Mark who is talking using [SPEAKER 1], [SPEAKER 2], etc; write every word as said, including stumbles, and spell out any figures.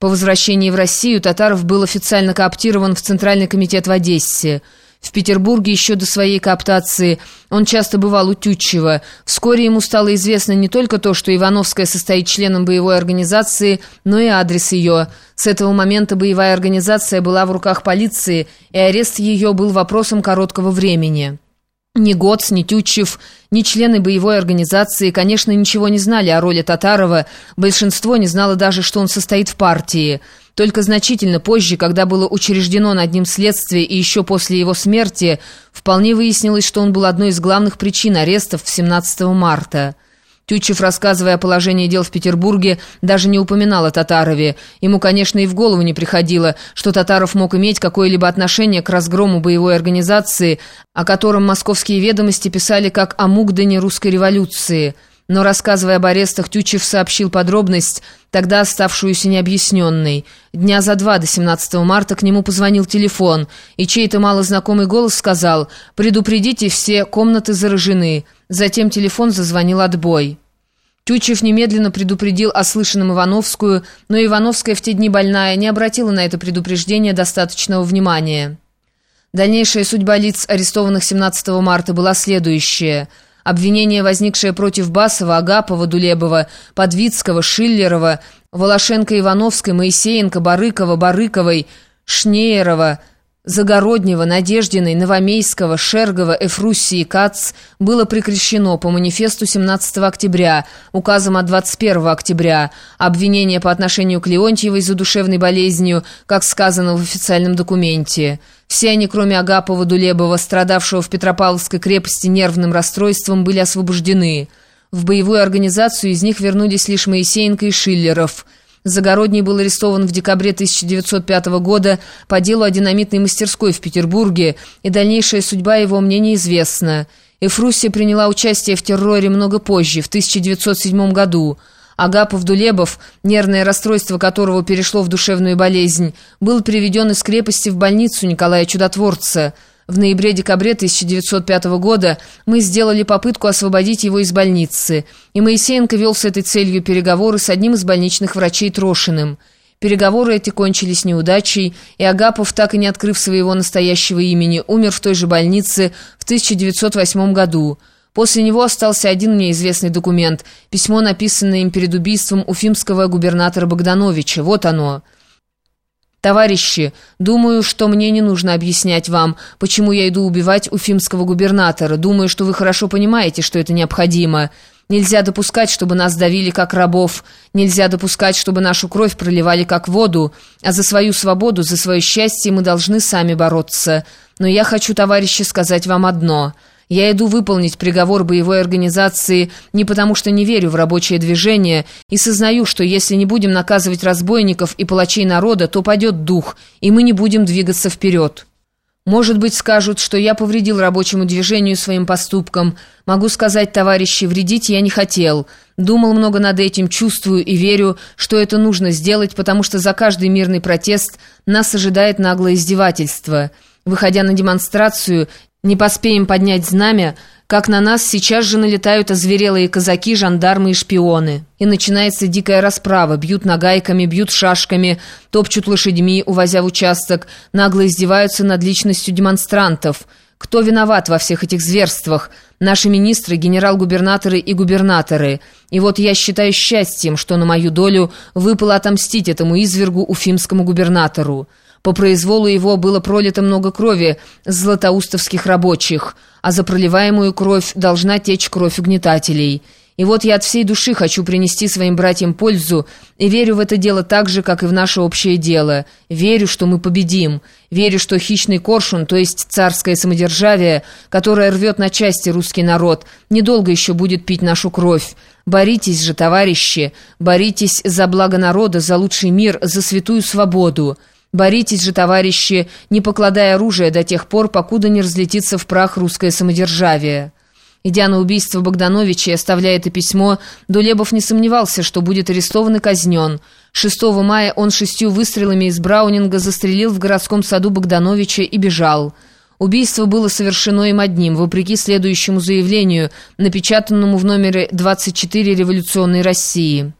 [SPEAKER 1] По возвращении в Россию Татаров был официально кооптирован в Центральный комитет в Одессе. В Петербурге еще до своей кооптации он часто бывал у Тютчева. Вскоре ему стало известно не только то, что Ивановская состоит членом боевой организации, но и адрес ее. С этого момента боевая организация была в руках полиции, и арест ее был вопросом короткого времени. Ни Гоц, ни Тютчев, ни члены боевой организации, конечно, ничего не знали о роли Татарова, большинство не знало даже, что он состоит в партии. Только значительно позже, когда было учреждено над ним следствие и еще после его смерти, вполне выяснилось, что он был одной из главных причин арестов семнадцатого марта. Тютчев, рассказывая о положении дел в Петербурге, даже не упоминал о Татарове. Ему, конечно, и в голову не приходило, что Татаров мог иметь какое-либо отношение к разгрому боевой организации, о котором московские ведомости писали как о мукдане русской революции. Но, рассказывая об арестах, Тютчев сообщил подробность, тогда оставшуюся необъясненной. Дня за два до семнадцатого марта к нему позвонил телефон, и чей-то малознакомый голос сказал: «Предупредите, все комнаты заражены». Затем телефон зазвонил отбой. Тютчев немедленно предупредил о слышанном Ивановскую, но Ивановская, в те дни больная, не обратила на это предупреждение достаточного внимания. Дальнейшая судьба лиц, арестованных семнадцатого марта, была следующая. Обвинение, возникшее против Басова, Агапова, Дулебова, Подвицкого, Шиллерова, Волошенко, Ивановской, Моисеенко, Барыкова, Барыковой, Шнеерова, Загороднева, Надеждиной, Новомейского, Шергова, Эфруссии, Кац, было прекращено по манифесту семнадцатого октября, указом от двадцать первого октября. Обвинение по отношению к Леонтьевой за душевной болезнью, как сказано в официальном документе. Все они, кроме Агапова, Дулебова, страдавшего в Петропавловской крепости нервным расстройством, были освобождены. В боевую организацию из них вернулись лишь Моисеенко и Шиллеров. Загородний был арестован в декабре тысяча девятьсот пятого года по делу о динамитной мастерской в Петербурге, и дальнейшая судьба его мне неизвестна. Эфруссия приняла участие в терроре много позже, в тысяча девятьсот седьмом году. Агапов-Дулебов, нервное расстройство которого перешло в душевную болезнь, был переведен из крепости в больницу Николая Чудотворца. В ноябре-декабре тысяча девятьсот пятого года мы сделали попытку освободить его из больницы, и Моисеенко вел с этой целью переговоры с одним из больничных врачей Трошиным. Переговоры эти кончились неудачей, и Агапов, так и не открыв своего настоящего имени, умер в той же больнице в тысяча девятьсот восьмом году. После него остался один мне известный документ – письмо, написанное им перед убийством уфимского губернатора Богдановича. Вот оно. «Товарищи, думаю, что мне не нужно объяснять вам, почему я иду убивать уфимского губернатора. Думаю, что вы хорошо понимаете, что это необходимо. Нельзя допускать, чтобы нас давили как рабов. Нельзя допускать, чтобы нашу кровь проливали как воду. А за свою свободу, за свое счастье мы должны сами бороться. Но я хочу, товарищи, сказать вам одно». Я иду выполнить приговор боевой организации не потому, что не верю в рабочее движение и сознаю, что если не будем наказывать разбойников и палачей народа, то падет дух, и мы не будем двигаться вперед. Может быть, скажут, что я повредил рабочему движению своим поступком. Могу сказать, товарищи, вредить я не хотел. Думал много над этим, чувствую и верю, что это нужно сделать, потому что за каждый мирный протест нас ожидает наглое издевательство. Выходя на демонстрацию, не поспеем поднять знамя, как на нас сейчас же налетают озверелые казаки, жандармы и шпионы. И начинается дикая расправа. Бьют нагайками, бьют шашками, топчут лошадьми, увозя в участок, нагло издеваются над личностью демонстрантов. Кто виноват во всех этих зверствах? Наши министры, генерал-губернаторы и губернаторы. И вот я считаю счастьем, что на мою долю выпало отомстить этому извергу уфимскому губернатору. По произволу его было пролито много крови златоустовских рабочих, а за проливаемую кровь должна течь кровь угнетателей. И вот я от всей души хочу принести своим братьям пользу и верю в это дело так же, как и в наше общее дело. Верю, что мы победим. Верю, что хищный коршун, то есть царское самодержавие, которое рвет на части русский народ, недолго еще будет пить нашу кровь. Боритесь же, товарищи, боритесь за благо народа, за лучший мир, за святую свободу. Боритесь же, товарищи, не покладая оружия до тех пор, покуда не разлетится в прах русское самодержавие». Идя на убийство Богдановича и оставляя это письмо, Дулебов не сомневался, что будет арестован и казнен. шестого мая он шестью выстрелами из Браунинга застрелил в городском саду Богдановича и бежал. Убийство было совершено им одним, вопреки следующему заявлению, напечатанному в номере двадцать четыре «Революционной России».